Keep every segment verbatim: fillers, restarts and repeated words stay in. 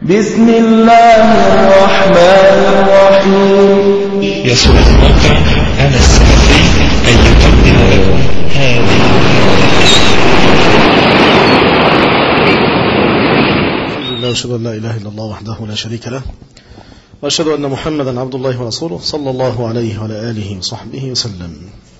بسم الله الرحمن الرحيم. يسر الموقع أنا السلفي أن يقدم لكم هذه الحمد لله وأشهد أن لا إله إلا الله وحده لا شريك له وأشهد أن محمدا عبد الله ورسوله صلى الله عليه وعلى آله وصحبه وسلم.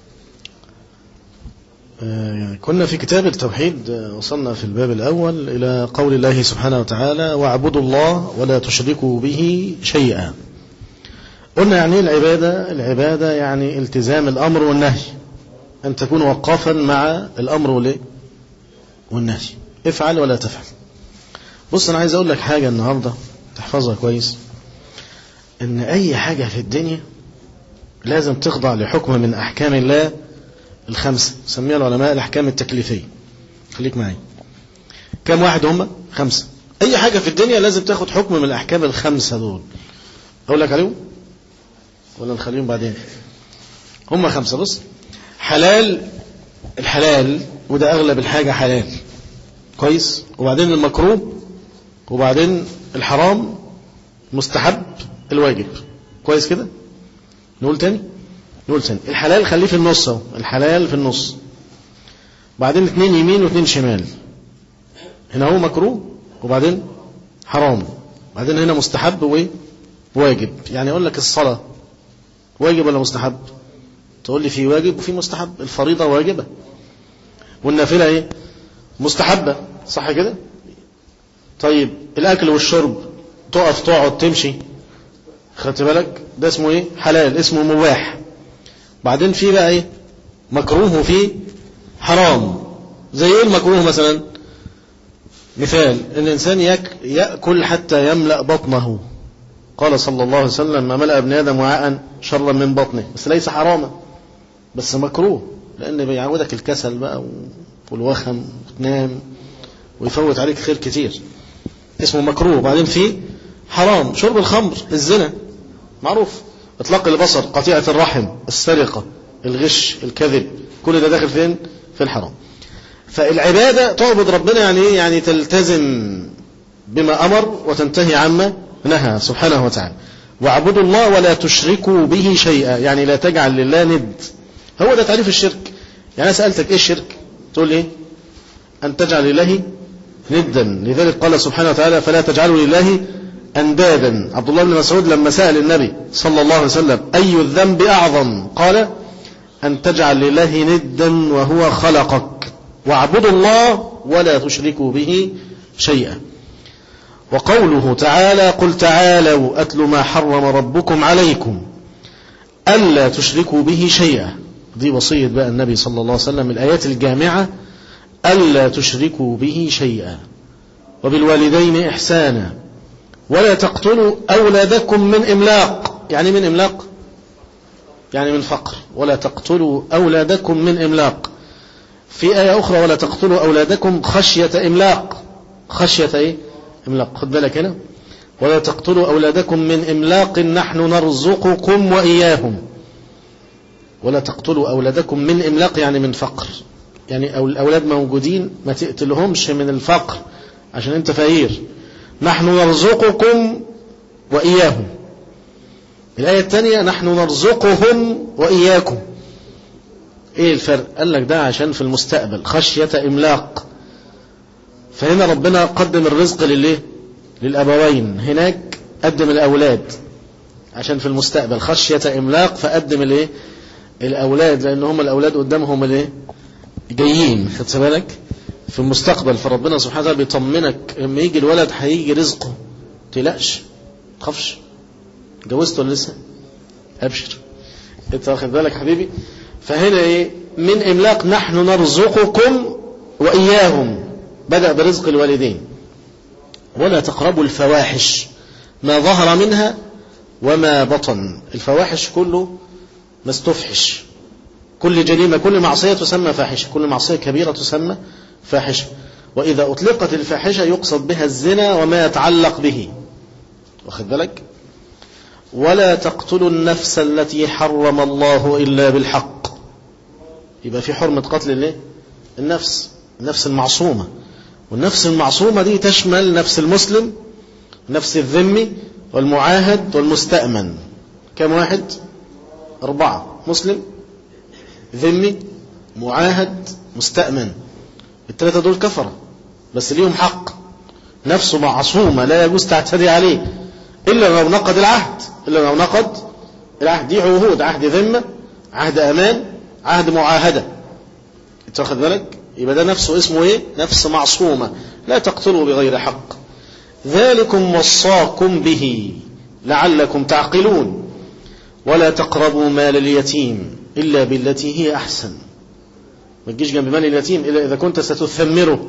كنا في كتاب التوحيد، وصلنا في الباب الأول إلى قول الله سبحانه وتعالى: واعبدوا الله ولا تشركوا به شيئا. قلنا يعني العبادة العبادة يعني التزام الأمر والنهي، أن تكون وقافا مع الأمر والنهي، افعل ولا تفعل. بص، أنا عايز أقول لك حاجة النهاردة تحفظها كويس، إن أي حاجة في الدنيا لازم تخضع لحكم من أحكام الله الخمسة، سميها العلماء الأحكام التكليفية. خليك معي، كم واحد هم؟ خمسة. أي حاجة في الدنيا لازم تاخد حكم من الأحكام الخمسة دول. أقول لك عليهم ولا نخليهم بعدين؟ هم خمسة. بص، حلال، الحلال وده أغلب الحاجة حلال كويس، وبعدين المكروه، وبعدين الحرام، مستحب، الواجب. كويس كده؟ نقول تاني نقول تاني الحلال خليه في النص اهو، الحلال في النص، بعدين اثنين يمين واثنين شمال. هنا هو مكروه، وبعدين حرام، بعدين هنا مستحب وواجب. يعني اقول لك الصلاة واجب ولا مستحب؟ تقول لي في واجب وفي مستحب. الفريضة واجبة والنافلة ايه؟ مستحبة، صح كده؟ طيب الأكل والشرب، تقف تقعد تمشي، خدت بالك؟ ده اسمه ايه؟ حلال، اسمه مباح. بعدين في بقى ايه؟ مكروه وفي حرام. زي ايه المكروه مثلا؟ مثال: الانسان يأكل حتى يملأ بطنه، قال صلى الله عليه وسلم: ما ملأ ابن آدم وعاء شرا من بطنه. بس ليس حراما، بس مكروه، لأن بيعودك الكسل بقى والوخم وتنام ويفوت عليك خير كتير، اسمه مكروه. بعدين في حرام: شرب الخمر، الزنا معروف، اطلاق البصر، قطيعة الرحم، السرقة، الغش، الكذب، كل ده داخل فين؟ في الحرام. فالعبادة تعبد ربنا يعني ايه؟ يعني تلتزم بما أمر وتنتهي عما نهى سبحانه وتعالى. واعبدوا الله ولا تشركوا به شيئا، يعني لا تجعل لله ند. هو ده تعريف الشرك. يعني أنا سألتك ايه الشرك؟ تقول لي أن تجعل لله ندا. لذلك قال سبحانه وتعالى: فلا تجعلوا لله أندادا. عبد الله بن مسعود لما سأل النبي صلى الله عليه وسلم: أي الذنب أعظم؟ قال: أن تجعل لله ندا وهو خلقك. واعبدوا الله ولا تشركوا به شيئا. وقوله تعالى: قل تعالوا أتل ما حرم ربكم عليكم ألا تشركوا به شيئا. دي وصية بقى النبي صلى الله عليه وسلم، الآيات الجامعة: ألا تشركوا به شيئا وبالوالدين إحسانا ولا تقتلوا أولادكم من إملاق. يعني من إملاق يعني من فقر. ولا تقتلوا أولادكم من إملاق. في آية أخرى: ولا تقتلوا أولادكم خشية إملاق. خشية إيه؟ إملاق. خد بالك هنا: ولا تقتلوا أولادكم من إملاق نحن نرزقكم وإياهم. ولا تقتلوا أولادكم من إملاق يعني من فقر، يعني الأولاد موجودين ما تقتلهمش من الفقر عشان أنت فقير. نحن نرزقكم وإياهم. الآية الثانية: نحن نرزقهم وإياكم. إيه الفرق؟ قال لك ده عشان في المستقبل، خشية إملاق. فهنا ربنا قدم الرزق لليه؟ للأبوين. هناك قدم الأولاد عشان في المستقبل، خشية إملاق، فقدم الايه؟ الأولاد، لأن هم الأولاد قدامهم الايه؟ جايين. خدت بالك؟ في المستقبل. فربنا سبحانه وتعالى بيطمنك: لما يجي الولد هيجي رزقه، تقلقش، تخافش. جوزته ولا لسه؟ أبشر، انت واخد بالك حبيبي؟ فهنا ايه؟ من إملاق نحن نرزقكم وإياهم، بدأ برزق الوالدين. ولا تقربوا الفواحش ما ظهر منها وما بطن. الفواحش كله ما استفحش، كل جريمة، كل معصية تسمى فاحشة، كل معصية كبيرة تسمى فاحشة. وإذا أطلقت الفاحشة يقصد بها الزنا وما يتعلق به، واخد بالك؟ ولا تقتلوا النفس التي حرم الله إلا بالحق. يبقى في حرمة قتل الايه؟ النفس، النفس المعصومة. والنفس المعصومة دي تشمل نفس المسلم نفس الذمي والمعاهد والمستأمن. كم واحد؟ أربعة. مسلم، ذمي، معاهد، مستأمن. الثلاثة دول كفرة بس ليهم حق، نفسه معصومة لا يجوز تعتدي عليه إلا لو نقض العهد، إلا لو نقض العهد. دي عهود: عهد ذمة، عهد أمان، عهد معاهدة. انت واخد بالك؟ يبقى ده نفسه اسمه ايه؟ نفس معصومة لا تقتلوا بغير حق. ذلكم وصاكم به لعلكم تعقلون ولا تقربوا مال اليتيم إلا بالتي هي أحسن. ما تجيش جنب مال اليتيم إلا إذا كنت ستثمره.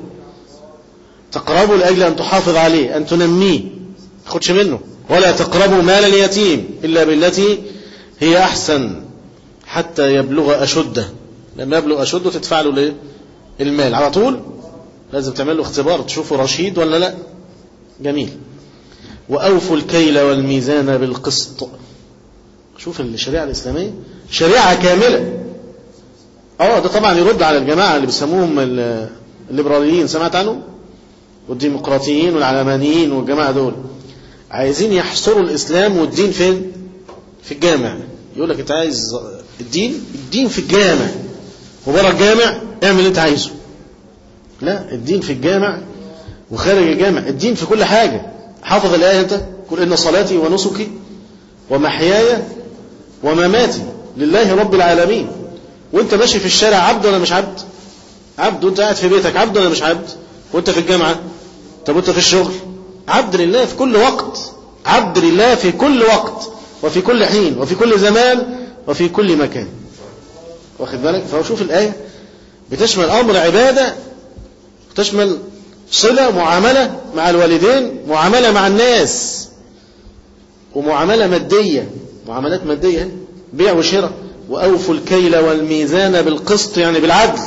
تقربوا لأجل أن تحافظ عليه، أن تنميه، تاخدش منه. ولا تقربوا مال اليتيم إلا بالتي هي أحسن حتى يبلغ أشده. لما يبلغ أشده تدفع له ليه؟ المال على طول. لازم تعمل له اختبار تشوفه رشيد ولا لا. جميل. وأوفوا الكيل والميزان بالقسط. شوف الشريعة الإسلامية شريعة كاملة. اه ده طبعا يرد على الجماعة اللي بيسموهم الليبراليين، سمعت عنهم؟ والديمقراطيين والعلمانيين والجماعة دول عايزين يحصروا الإسلام والدين فين؟ في الجامع. يقول لك انت عايز الدين الدين في الجامع، وبره الجامع اعمل اللي انت عايزه. لا، الدين في الجامع وخارج الجامع. الدين في كل حاجة. حافظ الآية انت: قل إن صلاتي ونسكي ومحياي ومماتي لله رب العالمين. وانت ماشي في الشارع عبد ولا مش عبد؟ عبد. وانت قاعد في بيتك عبد ولا مش عبد؟ وانت في الجامعة؟ طب وانت في الشغل؟ عبد لله في كل وقت. عبد لله في كل وقت وفي كل حين وفي كل زمان وفي كل مكان. واخد بالك؟ فهو شوف الآية بتشمل أمر عبادة، بتشمل صلة، معاملة مع الوالدين، معاملة مع الناس، ومعاملة مادية، معاملات مادية، بيع وشراء. وأوفوا الكيل والميزان بالقسط يعني بالعدل.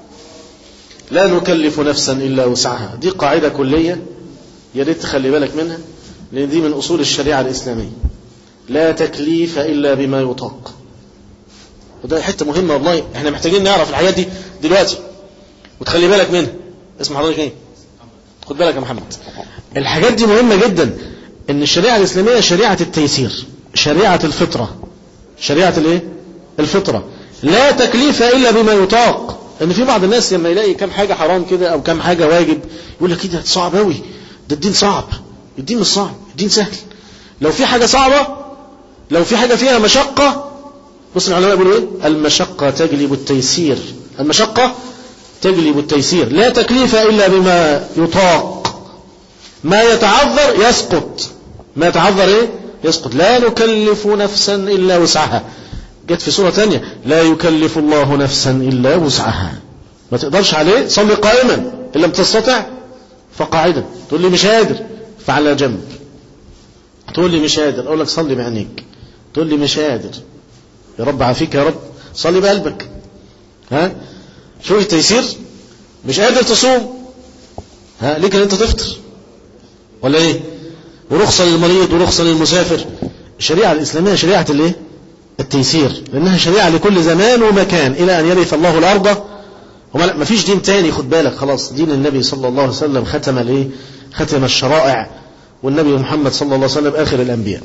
لا نكلف نفسا إلا وسعها. دي قاعدة كلية يا ريت تخلي بالك منها، لأن دي من أصول الشريعة الإسلامية. لا تكليف إلا بما يطاق. وده حتة مهمة والله، احنا محتاجين نعرف الحاجات دي دلوقتي وتخلي بالك منها. اسم حضرتك ايه؟ خد بالك يا محمد. الحاجات دي مهمة جدا. ان الشريعة الإسلامية شريعة التيسير، شريعة الفطرة. شريعة الايه؟ الفطرة. لا تكليف إلا بما يطاق. ان في بعض الناس لما يلاقي كم حاجة حرام كده او كم حاجة واجب يقول لك كده صعب قوي، ده الدين صعب. الدين مش صعب، الدين سهل. لو في حاجة صعبة، لو في حاجة فيها مشقة، بص العلماء يقولوا ايه؟ المشقة تجلب التيسير. المشقة تجلب التيسير. لا تكليف إلا بما يطاق. ما يتعذر يسقط. ما يتعذر ايه؟ يسقط. لا نكلف نفسا إلا وسعها. جت في سورة ثانية: لا يكلف الله نفسا إلا وسعها. ما تقدرش عليه صلي قائما، إن لم تستطع فقاعدا. تقول لي مش قادر فعلى جنب. تقول لي مش قادر، أقول لك صلي بعينيك. تقول لي مش قادر، يا رب عافيك يا رب، صلي بقلبك. ها؟ شوف التيسير. مش قادر تصوم، ها ليك ان انت تفطر ولا ايه؟ ورخصة للمريض ورخصة للمسافر. الشريعة الإسلامية شريعة الايه؟ التيسير، لأنها شريعة لكل زمان ومكان إلى أن يرث الله الأرض. وما فيش دين تاني. خد بالك، خلاص دين النبي صلى الله عليه وسلم ختم الايه؟ ختم الشرائع. والنبي محمد صلى الله عليه وسلم آخر الأنبياء.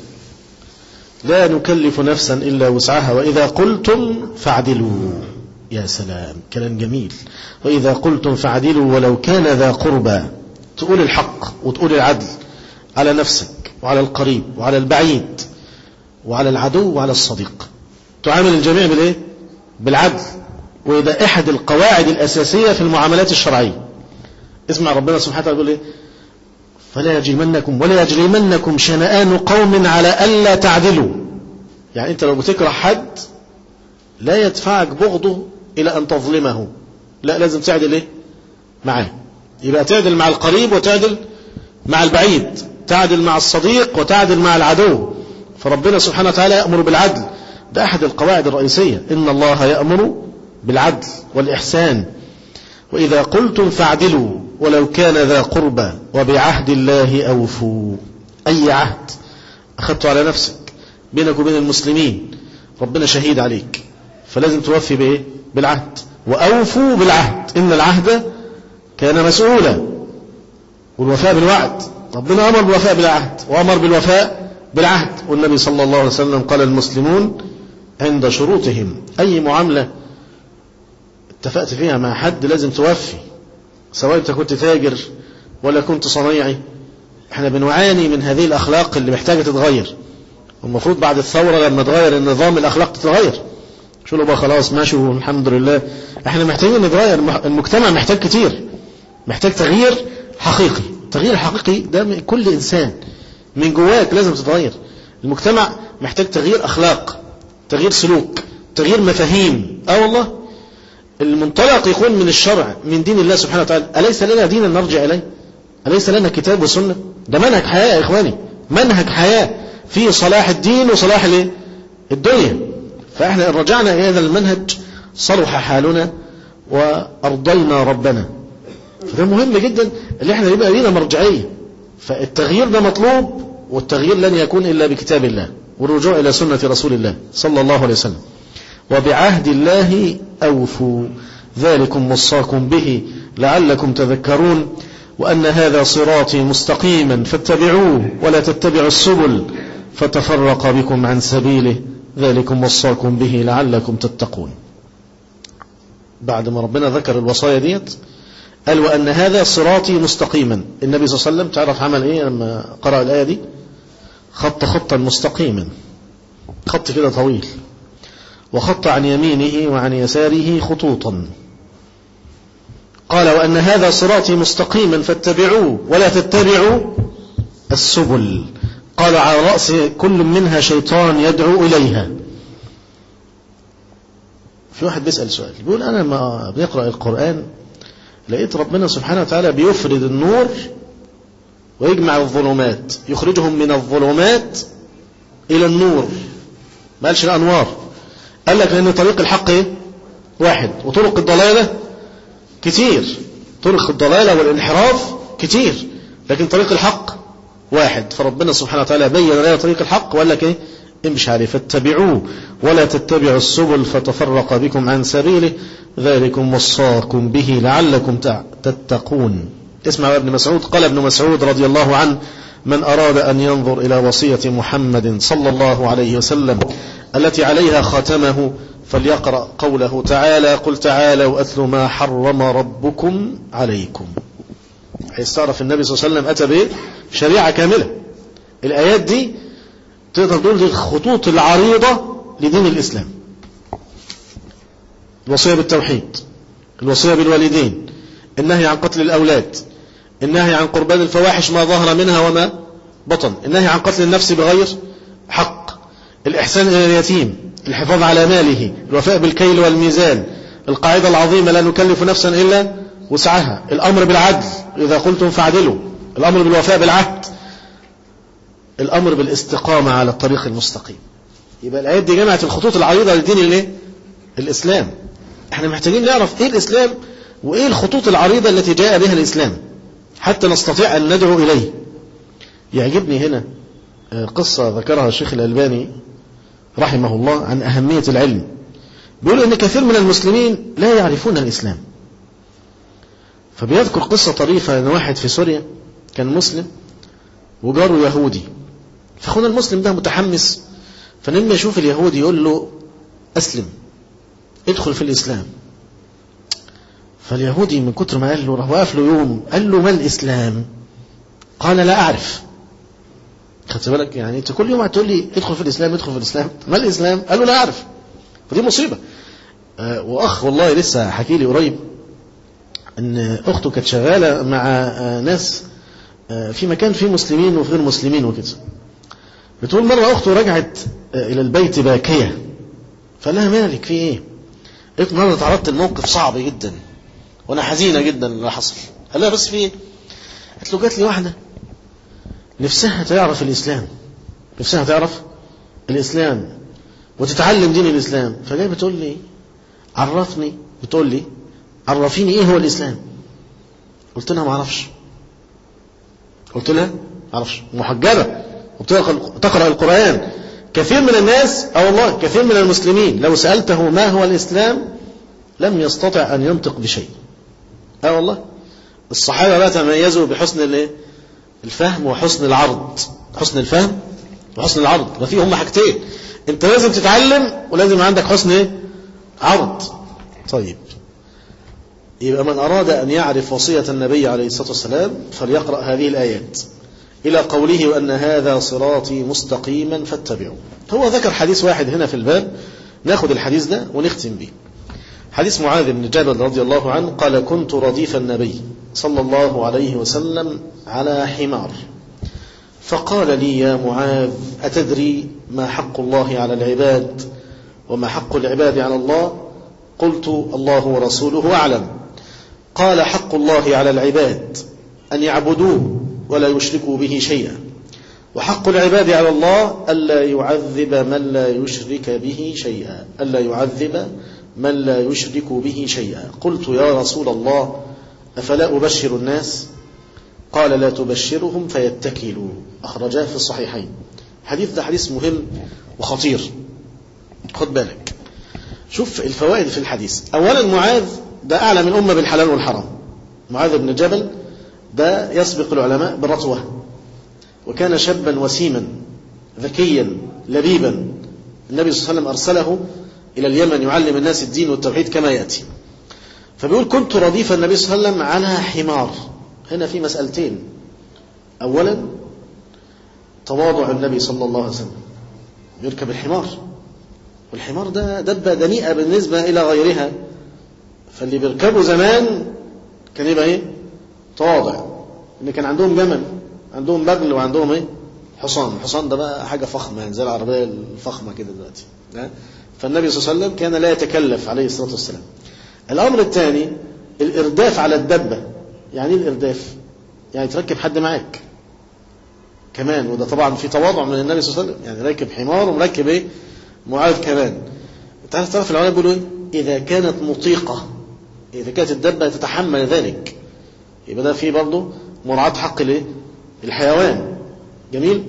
لا نكلف نفسا إلا وسعها وإذا قلتم فاعدلوا. يا سلام، كلام جميل. وإذا قلتم فاعدلوا ولو كان ذا قربى. تقول الحق وتقول العدل على نفسك وعلى القريب وعلى البعيد وعلى العدو وعلى الصديق. تعامل الجميع بالإيه؟ بالعدل. وإذا أحد القواعد الأساسية في المعاملات الشرعية. اسمع ربنا سبحانه وتعالى يقول إيه؟ فلا يجرمنكم ولا يجرمنكم شنآن قوم على ألا تعدلوا. يعني أنت لو بتكره حد لا يدفعك بغضه إلى أن تظلمه، لا، لازم تعدل إيه؟ معاه. يبقى تعدل مع القريب وتعدل مع البعيد، تعدل مع الصديق وتعدل مع العدو. فربنا سبحانه وتعالى يأمر بالعدل. ده أحد القواعد الرئيسية. إن الله يأمر بالعدل والإحسان. وإذا قلتم فاعدلوا ولو كان ذا قربى وبعهد الله أوفوا. أي عهد أخذته على نفسك بينك وبين المسلمين ربنا شهيد عليك، فلازم توفي بإيه؟ بالعهد. وأوفوا بالعهد إن العهد كان مسؤولا. والوفاء بالوعد ربنا أمر بالوفاء بالعهد وأمر بالوفاء بالعهد، والنبي صلى الله عليه وسلم قال المسلمون عند شروطهم. أي معاملة اتفقت فيها مع حد لازم توفي، سواء أنت كنت تاجر ولا كنت صنايعي. احنا بنعاني من هذه الأخلاق اللي محتاجة تتغير، والمفروض بعد الثورة لما تغير النظام الأخلاق تتغير. شو له بقى خلاص ماشي والحمد لله. احنا محتاجين نتغير، المجتمع محتاج كتير، محتاج تغيير حقيقي. تغيير حقيقي ده من كل إنسان من جواك لازم تتغير. المجتمع محتاج تغيير أخلاق، تغيير سلوك، تغيير مفاهيم. اه والله المنطلق يكون من الشرع، من دين الله سبحانه وتعالى. أليس لنا دينا نرجع إليه؟ أليس لنا كتاب وسنة؟ ده منهج حياة يا إخواني، منهج حياة فيه صلاح الدين وصلاح الدنيا. فإحنا إن رجعنا إلى هذا المنهج صلح حالنا وأرضينا ربنا. فده مهم جدا اللي احنا يبقى لنا مرجعية. فالتغيير ده مطلوب، والتغيير لن يكون إلا بكتاب الله والرجوع إلى سنة رسول الله صلى الله عليه وسلم. وبعهد الله أوفوا ذلكم وصاكم به لعلكم تذكرون وأن هذا صراطي مستقيما فاتبعوه ولا تتبعوا السبل فتفرق بكم عن سبيله ذلكم وصاكم به لعلكم تتقون. بعد ما ربنا ذكر الوصايا ديت قال وأن هذا صراطي مستقيما. النبي صلى الله عليه وسلم تعرف عمل ايه لما قرأ الآية دي؟ خط خطا مستقيما، خط كده طويل، وخط عن يمينه وعن يساره خطوطا. قال وأن هذا صراطي مستقيما فاتبعوه ولا تتبعوا السبل. قال على رأس كل منها شيطان يدعو إليها. في واحد بيسأل سؤال بيقول أنا ما بنقرأ القرآن لقيت ربنا سبحانه وتعالى بيفرد النور ويجمع الظلمات، يخرجهم من الظلمات إلى النور، ما قالش الأنوار. قال لك لأن طريق الحق إيه؟ واحد، وطرق الضلالة كتير. طرق الضلالة والانحراف كتير، لكن طريق الحق واحد. فربنا سبحانه وتعالى بين لنا طريق الحق وقال لك إيه؟ امشي عليه فاتبعوه ولا تتبعوا السبل فتفرق بكم عن سبيله ذلكم وصاكم به لعلكم تتقون. اسمع ابن مسعود. قال ابن مسعود رضي الله عنه من أراد أن ينظر إلى وصية محمد صلى الله عليه وسلم التي عليها خاتمه فليقرأ قوله تعالى قل تعالوا أتل ما حرم ربكم عليكم. هيستعرف النبي صلى الله عليه وسلم أتى به شريعة كاملة. الآيات دي تقدر تقول دي الخطوط العريضة لدين الإسلام. الوصية بالتوحيد، الوصية بالوالدين، النهي عن قتل الأولاد، النهي عن قربان الفواحش ما ظهر منها وما بطن، النهي عن قتل النفس بغير حق، الإحسان إلى اليتيم، الحفاظ على ماله، الوفاء بالكيل والميزان، القاعدة العظيمة لا نكلف نفسا إلا وسعها، الأمر بالعدل إذا قلتم فاعدلوا، الأمر بالوفاء بالعهد، الأمر بالاستقامة على الطريق المستقيم. يبقى الآيات دي جمعت الخطوط العريضة لدين الايه؟ الإسلام. احنا محتاجين نعرف ايه الإسلام وايه الخطوط العريضة التي جاء بها الإسلام حتى نستطيع أن ندعو إليه. يعجبني هنا قصة ذكرها الشيخ الألباني رحمه الله عن أهمية العلم. بيقول إن كثير من المسلمين لا يعرفون الإسلام، فبيذكر قصة طريفة أن واحد في سوريا كان مسلم وجاره يهودي، فأخونا المسلم ده متحمس، فلما يشوف اليهودي يقول له أسلم ادخل في الإسلام. فاليهودي من كتر ما قال له راح وقف له يوم قال له ما الإسلام؟ قال لا أعرف. خدت بالك؟ يعني أنت كل يوم هتقول لي ادخل في الإسلام ادخل في الإسلام، ما الإسلام؟ قال له لا أعرف. فدي مصيبة. آه وأخ والله لسه حكي لي قريب أن أخته كانت شغالة مع آه ناس آه في مكان فيه مسلمين وغير مسلمين وكده. بتقول مرة أخته رجعت آه إلى البيت باكية، فقال لها مالك في إيه؟ قلت النهارده تعرضت لموقف صعب جدا وانا حزينه جدا اللي حصل. قال لها بس في ايه؟ قالت له جات لي واحده نفسها تعرف الاسلام، نفسها تعرف الاسلام وتتعلم دين الاسلام، فجايه بتقول لي عرفني، بتقول لي عرفيني ايه هو الاسلام. قلت لها ما اعرفش. قلت لها ما اعرفش، محجبه وبتقرا القران. كثير من الناس اه والله كثير من المسلمين لو سألته ما هو الإسلام لم يستطع أن ينطق بشيء. اه والله الصحابة لا تميزوا بحسن الايه؟ الفهم وحسن العرض. حسن الفهم وحسن العرض، ما فيه هم حاجتين، انت لازم تتعلم ولازم عندك حسن ايه؟ عرض. طيب، يبقى من أراد أن يعرف وصية النبي عليه الصلاة والسلام فليقرأ هذه الآيات إلى قوله وأن هذا صراطي مستقيما فاتبعوا. هو ذكر حديث واحد هنا في الباب، ناخد الحديث ده ونختم به. حديث معاذ بن جبل رضي الله عنه قال كنت رديف النبي صلى الله عليه وسلم على حمار، فقال لي يا معاذ أتدري ما حق الله على العباد وما حق العباد على الله؟ قلت الله ورسوله أعلم. قال حق الله على العباد أن يعبدوه ولا يشركوا به شيئا، وحق العباد على الله ألا يعذب من لا يشرك به شيئا ألا يعذب من لا يشرك به شيئا. قلت يا رسول الله أفلا أبشر الناس؟ قال لا تبشرهم فيتكلوا. أخرجاه في الصحيحين. حديث ده حديث مهم وخطير، خد بالك. شوف الفوائد في الحديث. أولا معاذ ده أعلم الأمة بالحلال والحرام. معاذ بن جبل ده يسبق العلماء بالرتوة، وكان شابا وسيما ذكيا لبيبا. النبي صلى الله عليه وسلم أرسله إلى اليمن يعلم الناس الدين والتوحيد كما يأتي. فبيقول كنت رديف النبي صلى الله عليه وسلم على حمار. هنا في مسألتين. أولا تواضع النبي صلى الله عليه وسلم، يركب الحمار، والحمار ده دبة دنيئة بالنسبة إلى غيرها، فاللي بيركبوا زمان كان يبقى ايه؟ تواضع. ان كان عندهم جمل، عندهم بغل، وعندهم ايه؟ حصان. الحصان ده بقى حاجة فخمة، يعني زي العربية الفخمة كده دلوقتي. فالنبي صلى الله عليه وسلم كان لا يتكلف عليه الصلاة والسلام. الأمر الثاني الإرداف على الدبة. يعني ايه الإرداف؟ يعني تركب حد معاك كمان، وده طبعا في تواضع من النبي صلى الله عليه وسلم، يعني راكب حمار ومركب ايه؟ معاذ كمان. انت عارف تعرف العلماء بيقولوا ايه؟ إذا كانت مطيقة، إذا كانت الدبة تتحمل ذلك، يبقى ده فيه برضه مراعاة حق الايه؟ الحيوان. جميل.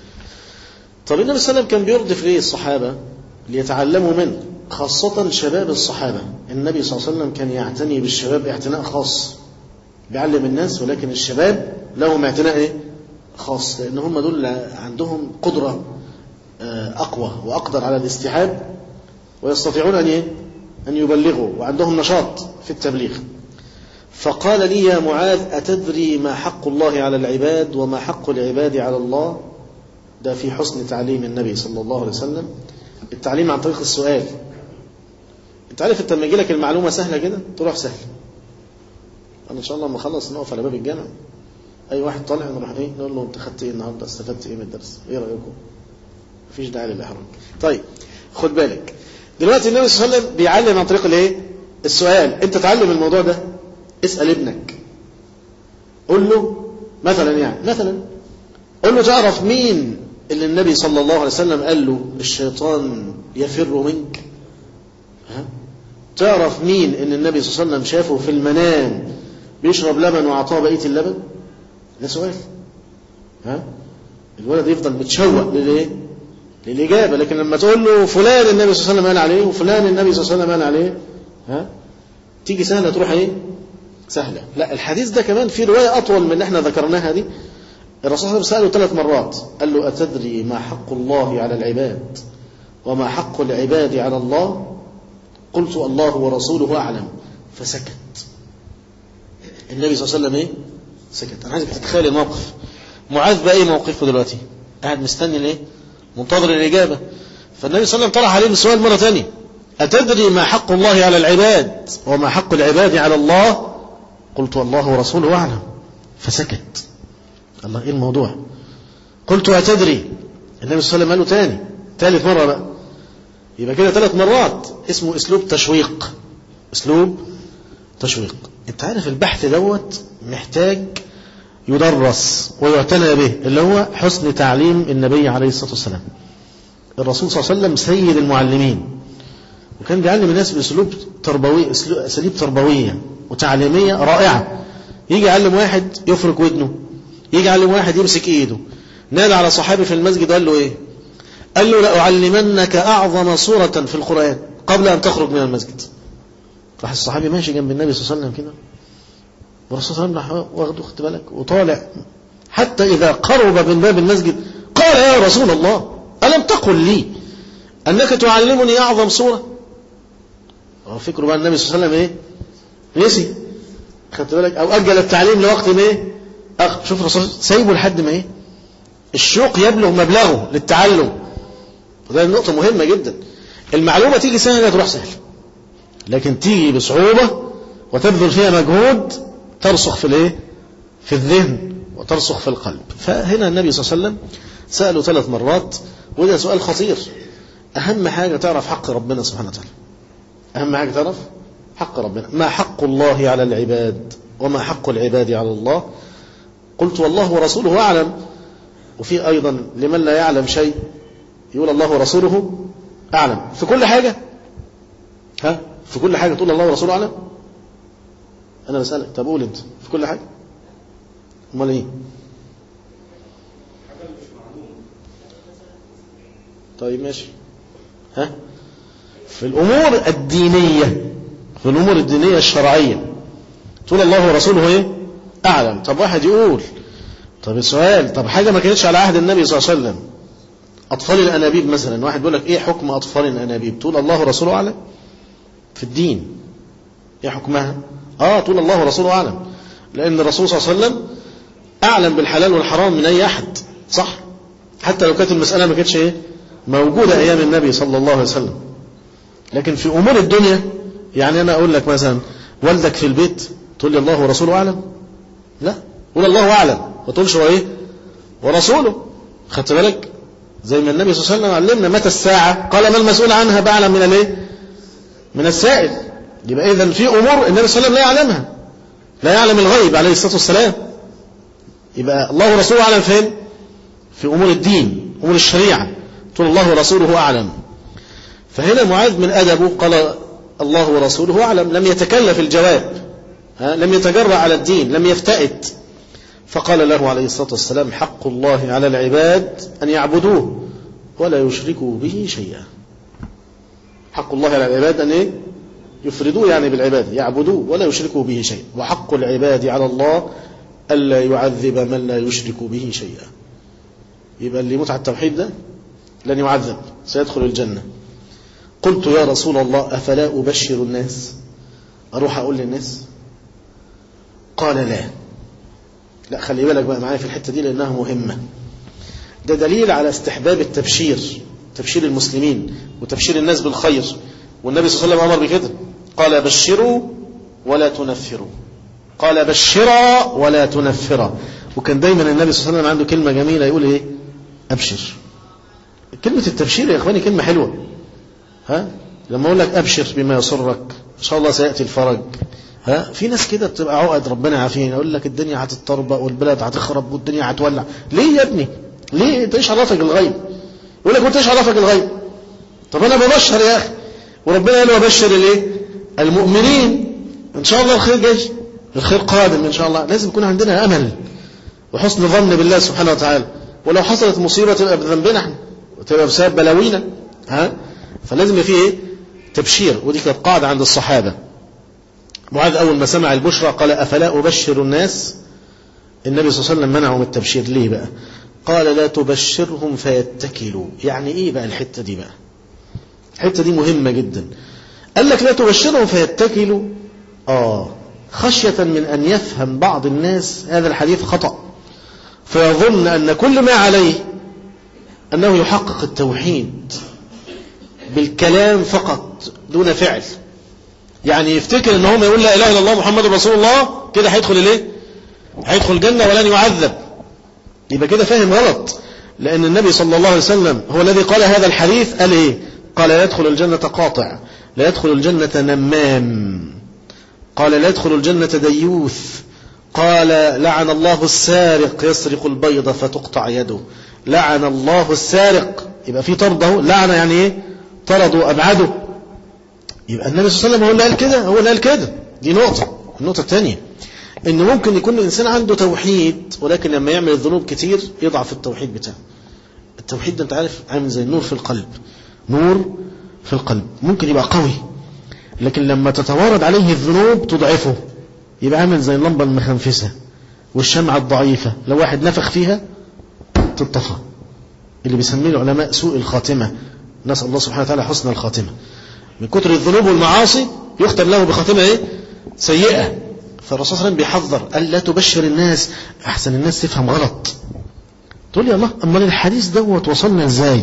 طب النبي صلى الله عليه وسلم كان بيردف ليه الصحابة؟ ليتعلموا منه، خاصة شباب الصحابة. النبي صلى الله عليه وسلم كان يعتني بالشباب اعتناء خاص، بيعلم الناس، ولكن الشباب لهم اعتناء ايه؟ خاص، لأن هم دول عندهم قدرة أقوى وأقدر على الاستيعاب، ويستطيعون أن ايه؟ أن يبلغوا، وعندهم نشاط في التبليغ. فقال لي يا معاذ أتدري ما حق الله على العباد وما حق العباد على الله؟ ده في حسن تعليم النبي صلى الله عليه وسلم، التعليم عن طريق السؤال. انت عارف انت لما يجي لك المعلومة سهلة كده تروح سهل. أنا إن شاء الله لما أخلص نقف على باب الجامع، أي واحد طالع نروح إيه؟ نقول له أنت خدت إيه النهاردة؟ استفدت إيه من الدرس؟ إيه رأيكم؟ مفيش داعي للإحراج. طيب خد بالك، دلوقتي النبي صلى الله عليه وسلم بيعلم عن طريق الإيه؟ السؤال. أنت تعلم الموضوع ده، اسأل ابنك، قل له مثلا، يعني مثلا قل له تعرف مين اللي النبي صلى الله عليه وسلم قال له الشيطان يفر منك؟ ها؟ تعرف مين ان النبي صلى الله عليه وسلم شافه في المنام بيشرب لبن وعطاه بقية اللبن؟ ده سؤال. ها؟ الولد يفضل متشوق للايه؟ للإجابة. لكن لما تقول له فلان النبي صلى الله عليه وسلم قال عليه وفلان النبي صلى الله عليه وسلم قال عليه، ها؟ تيجي سهلة تروح ايه؟ سهلة. لا، الحديث ده كمان في رواية أطول من اللي احنا ذكرناها دي. الرسول صلى الله عليه وسلم سأله ثلاث مرات، قال له أتدري ما حق الله على العباد وما حق العباد على الله؟ قلت الله ورسوله أعلم. فسكت النبي صلى الله عليه وسلم ايه؟ سكت. أنا عايزك تتخيل الموقف. معاذ بقى ايه موقفه دلوقتي؟ قاعد مستني الايه؟ منتظر الإجابة. فالنبي صلى الله عليه وسلم طرح عليه السؤال مرة ثانية، أتدري ما حق الله على العباد وما حق العباد على الله؟ قلت الله ورسوله أعلم. فسكت. الله، ايه الموضوع؟ قلت أتدري؟ النبي صلى الله عليه وسلم قال له تاني، ثالث مرة بقى، يبقى كده ثلاث مرات. اسمه اسلوب تشويق، اسلوب تشويق. انت عارف البحث دوت محتاج يدرس ويعتنى به، اللي هو حسن تعليم النبي عليه الصلاة والسلام. الرسول صلى الله عليه وسلم سيد المعلمين، وكان بيعلم الناس باسلوب تربوي، اساليب تربويه وتعليميه رائعه. يجي يعلم واحد يفرك ودنه، يجي يعلم واحد يمسك ايده. نادى على صحابي في المسجد قال له ايه؟ قال له لأعلمنك أعظم سورة في القرآن قبل أن تخرج من المسجد. راح الصحابي ماشي جنب النبي صلى الله عليه وسلم كده، والرسول صلى الله عليه وسلم راح واخده، خد بالك، وطالع حتى إذا قرب من باب المسجد قال يا رسول الله ألم تقل لي أنك تعلمني أعظم سورة؟ فكروا بقى النبي صلى الله عليه وسلم إيه؟ نسي، خدت بالك، أو أجل التعليم لوقت ما إيه؟ أخ شوف الرسول سايبه لحد ما إيه؟ الشوق يبلغ مبلغه للتعلم. وده نقطة مهمة جدا. المعلومة تيجي سهلة تروح سهلة، لكن تيجي بصعوبة وتبذل فيها مجهود ترسخ في الايه؟ في الذهن وترسخ في القلب. فهنا النبي صلى الله عليه وسلم سأله ثلاث مرات، وده سؤال خطير. أهم حاجة تعرف حق ربنا سبحانه وتعالى. أهم حاجة تعرف حق ربنا. ما حق الله على العباد وما حق العباد على الله؟ قلت والله ورسوله أعلم. وفي أيضا لمن لا يعلم شيء يقول الله ورسوله أعلم في كل حاجة. ها في كل حاجة تقول الله ورسوله أعلم؟ أنا بسألك، طب قول أنت في كل حاجة. أمال إيه؟ طيب ماشي. ها في الأمور الدينية، في الأمور الدينية الشرعية تقول الله ورسوله إيه؟ أعلم. طب واحد يقول، طب السؤال، طب حاجة ما كانتش على عهد النبي صلى الله عليه وسلم، أطفال الأنابيب مثلا، واحد بيقول لك إيه حكم أطفال الأنابيب؟ تقول الله ورسوله أعلم في الدين. إيه حكمها؟ آه تقول الله ورسوله أعلم، لأن الرسول صلى الله عليه وسلم أعلم بالحلال والحرام من أي أحد، صح؟ حتى لو كانت المسألة ما كانتش إيه موجودة أيام النبي صلى الله عليه وسلم. لكن في أمور الدنيا، يعني أنا أقول لك مثلا والدك في البيت تقول لي الله ورسوله أعلم؟ لا، قول الله أعلم ما تقولش هو إيه ورسوله. خدت بالك؟ زي ما النبي صلى الله عليه وسلم علمنا متى الساعة، قال ما المسؤول عنها بأعلم من الايه؟ من السائل. يبقى إذن في أمور النبي صلى الله عليه وسلم لا يعلمها، لا يعلم الغيب عليه الصلاة والسلام. يبقى الله ورسوله أعلم فين؟ في أمور الدين، أمور الشريعة تقول الله ورسوله أعلم. فهنا معاذ من أدبه قال الله ورسوله أعلم، لم يتكلف الجواب، ها؟ لم يتجرأ على الدين، لم يفتئت. فقال له عليه الصلاة والسلام حق الله على العباد أن يعبدوه ولا يشركوا به شيئا. حق الله على العباد أن إيه؟ يفردوه يعني بالعبادة، يعبدوه ولا يشركوا به شيئا. وحق العباد على الله ألا يعذب من لا يشرك به شيئا. يبقى اللي يموت على التوحيد ده لن يعذب، سيدخل الجنة. قلت يا رسول الله أفلا أبشر الناس؟ أروح أقول للناس؟ قال لا. لا خلي بالك بقى معايا في الحتة دي لأنها مهمة. ده دليل على استحباب التبشير، تبشير المسلمين وتبشير الناس بالخير. والنبي صلى الله عليه وسلم أمر بكده، قال بشروا ولا تنفروا، قال بشرا ولا تنفرا. وكان دايما النبي صلى الله عليه وسلم عنده كلمة جميلة يقول إيه؟ أبشر. كلمة التبشير يا إخواني كلمة حلوة. ها لما أقول لك أبشر بما يسرك إن شاء الله سيأتي الفرج. ها في ناس كده بتبقى عقد ربنا يعافينا، يقول لك الدنيا هتتطربق والبلد هتخرب والدنيا هتولع. ليه يا ابني؟ ليه؟ انت ايش عرفك الغيب؟ يقول لك وانت ايش عرفك الغيب؟ طب انا ببشر يا اخي، وربنا قال وبشر الايه؟ المؤمنين. ان شاء الله الخير جاي، الخير قادم ان شاء الله. لازم يكون عندنا امل وحسن ظن بالله سبحانه وتعالى. ولو حصلت مصيبه تبقى بذنبنا احنا وتبقى بسبب بلاوينا. ها فلازم يبقى فيه ايه؟ تبشير. ودي كانت قاعده عند الصحابه. معاذ أول ما سمع البشرى قال أفلا أبشر الناس؟ النبي صلى الله عليه وسلم منعه من التبشير. ليه بقى؟ قال لا تبشرهم فيتكلوا. يعني إيه بقى الحتة دي بقى؟ الحتة دي مهمة جدا. قال لك لا تبشرهم فيتكلوا آه خشية من أن يفهم بعض الناس هذا الحديث خطأ، فيظن أن كل ما عليه أنه يحقق التوحيد بالكلام فقط دون فعل. يعني يفتكر ان هو ما يقول لا اله الا الله محمد رسول الله كده هيدخل الايه؟ هيدخل الجنه ولن يعذب. يبقى كده فاهم غلط، لان النبي صلى الله عليه وسلم هو الذي قال هذا الحديث. قال ايه؟ قال لا يدخل الجنه قاطع، لا يدخل الجنه نمام، قال لا يدخل الجنه ديوث، قال لعن الله السارق يسرق البيضه فتقطع يده، لعن الله السارق. يبقى في طرده، لعنه يعني ايه؟ طرده وابعده. يبقى النبي صلى الله عليه وسلم هو اللي قال كده، هو اللي قال كده. دي نقطة. النقطة الثانية إن ممكن يكون الإنسان عنده توحيد ولكن لما يعمل الذنوب كتير يضعف التوحيد بتاعه. التوحيد ده أنت عارف عامل زي النور في القلب، نور في القلب ممكن يبقى قوي، لكن لما تتوارد عليه الذنوب تضعفه، يبقى عامل زي اللمبة المخنفسة. والشمعة الضعيفة لو واحد نفخ فيها تطفى، اللي بيسميه العلماء سوء الخاتمة. نسأل الله سبحانه وتعالى حسن الخاتمة. من كتر الذنوب والمعاصي يختم له بخاتمة ايه؟ سيئة. فالرسول صلى الله عليه وسلم بيحذر قال لا تبشر الناس، احسن الناس تفهم غلط. تقول يا الله امال الحديث دوت وصلنا ازاي؟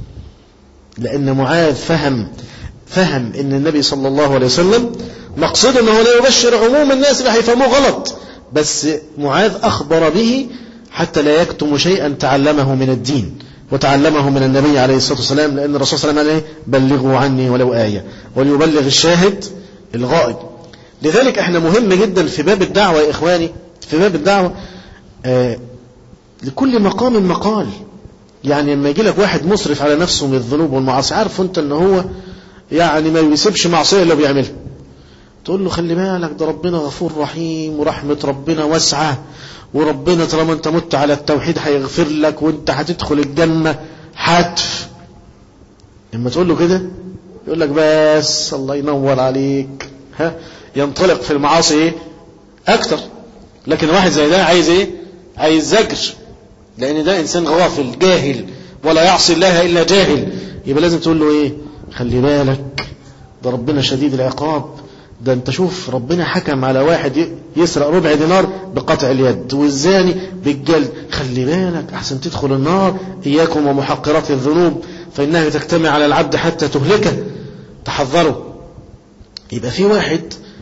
لان معاذ فهم فهم ان النبي صلى الله عليه وسلم مقصود انه لا يبشر عموم الناس اللي هيفهموه غلط، بس معاذ اخبر به حتى لا يكتم شيئا تعلمه من الدين وتعلمه من النبي عليه الصلاة والسلام، لأن الرسول صلى الله عليه وسلم قال بلغوا عني ولو آية وليبلغ الشاهد الغائب. لذلك احنا مهم جدا في باب الدعوة يا إخواني، في باب الدعوة آه لكل مقام مقال. يعني لما يجي لك واحد مسرف على نفسه من الذنوب والمعاصي، عارف انت ان هو يعني ما يسيبش معصية الا بيعملها، تقول له خلي بالك ده ربنا غفور رحيم ورحمة ربنا واسعة، وربنا طالما انت مت على التوحيد هيغفر لك وانت هتدخل الجنة حتف. لما تقول له كده يقول لك بس الله ينور عليك، ها ينطلق في المعاصي ايه اكتر. لكن واحد زي ده عايز ايه؟ عايز زجر، لان ده انسان غافل جاهل ولا يعصي الله الا جاهل. يبقى لازم تقول له ايه؟ خلي بالك ده ربنا شديد العقاب، ده انت شوف ربنا حكم على واحد يسرق ربع دينار بقطع اليد والزاني بالجلد، خلي بالك احسن تدخل النار. اياكم ومحقرات الذنوب فانها تجتمع على العبد حتى تهلكه، تحذروا. يبقى في واحد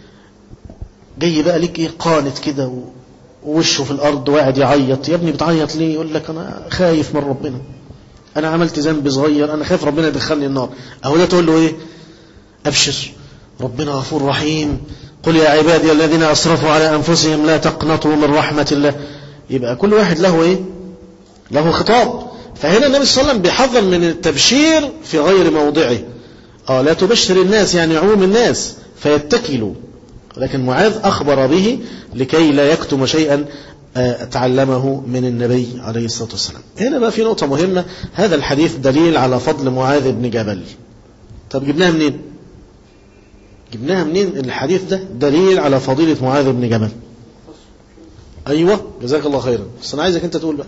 جاي بقى ليك ايه قانت كده ووشه في الارض وقاعد يعيط، يا ابني بتعيط ليه؟ يقول لك انا خايف من ربنا، انا عملت ذنب صغير انا خايف ربنا يدخلني النار. اهو ده تقول له ايه؟ ابشر ربنا غفور رحيم، قل يا عبادي الذين أسرفوا على أنفسهم لا تقنطوا من رحمة الله. يبقى كل واحد له إيه؟ له خطاب. فهنا النبي صلى الله عليه وسلم بيحذر من التبشير في غير موضعه. آه لا تبشر الناس يعني عموم الناس فيتكلوا، لكن معاذ أخبر به لكي لا يكتم شيئا تعلمه من النبي عليه الصلاة والسلام. هنا بقى في نقطة مهمة، هذا الحديث دليل على فضل معاذ بن جبل. طب جبناها منين؟ جبناها منين الحديث ده؟ دليل على فضيلة معاذ بن جبل. أيوة جزاك الله خيرا، بس أنا عايزك أنت تقول بقى.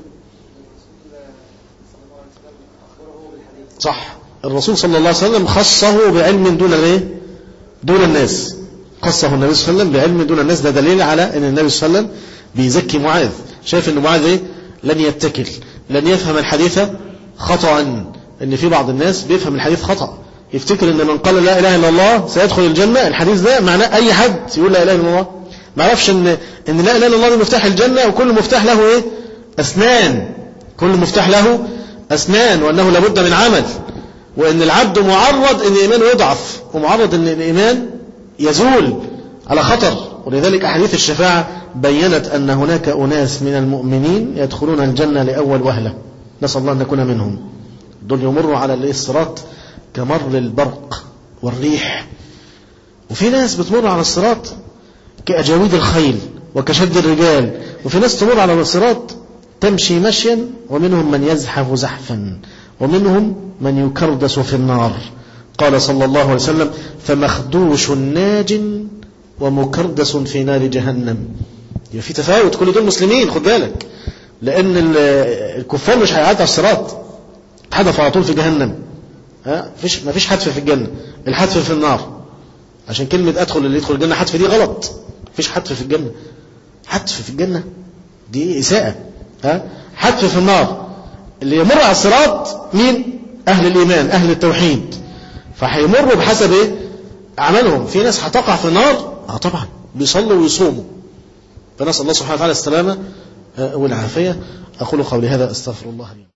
صح، الرسول صلى الله عليه وسلم خصه بعلم دون الايه؟ دون الناس. خصه النبي صلى الله عليه وسلم بعلم دون الناس. ده دليل على أن النبي صلى الله عليه وسلم بيزكي معاذ. شايف أن معاذ إيه؟ لن يتكل، لن يفهم الحديث خطأ. أن في بعض الناس بيفهم الحديث خطأ، يفتكر ان من قال لا اله الا الله سيدخل الجنه. الحديث ده معناه اي حد يقول لا اله الا الله، ما يعرفش ان ان لا اله الا الله دي مفتاح الجنه، وكل مفتاح له ايه؟ اسنان. كل مفتاح له اسنان، وانه لابد من عمل، وان العبد معرض ان ايمانه يضعف، ومعرض ان الايمان يزول على خطر. ولذلك احاديث الشفاعه بينت ان هناك اناس من المؤمنين يدخلون الجنه لاول وهله، نسال الله ان نكون منهم. دول يمروا على الصراط كمر البرق والريح، وفي ناس بتمر على الصراط كأجاويد الخيل وكشد الرجال، وفي ناس تمر على الصراط تمشي مشيا، ومنهم من يزحف زحفا، ومنهم من يكردس في النار. قال صلى الله عليه وسلم فمخدوش ناج ومكردس في نار جهنم. يبقى في تفاوت، كل دول مسلمين خد بالك، لأن الكفار مش هيعدي على الصراط، حدث على طول في جهنم. ها فيش ما فيش حتف في الجنة، الحتف في النار. عشان كلمة أدخل اللي يدخل الجنة حتف دي غلط، فيش حتف في الجنة. حتف في الجنة دي إساءة. ها حتف في النار. اللي يمر على الصراط مين؟ أهل الإيمان أهل التوحيد، فهيمروا بحسب إيه؟ عملهم. في ناس هتقع في النار اه طبعا بيصلوا ويصوموا، فنسأل الله سبحانه وتعالى السلامة والعافية. أقول قولي هذا أستغفر الله لي.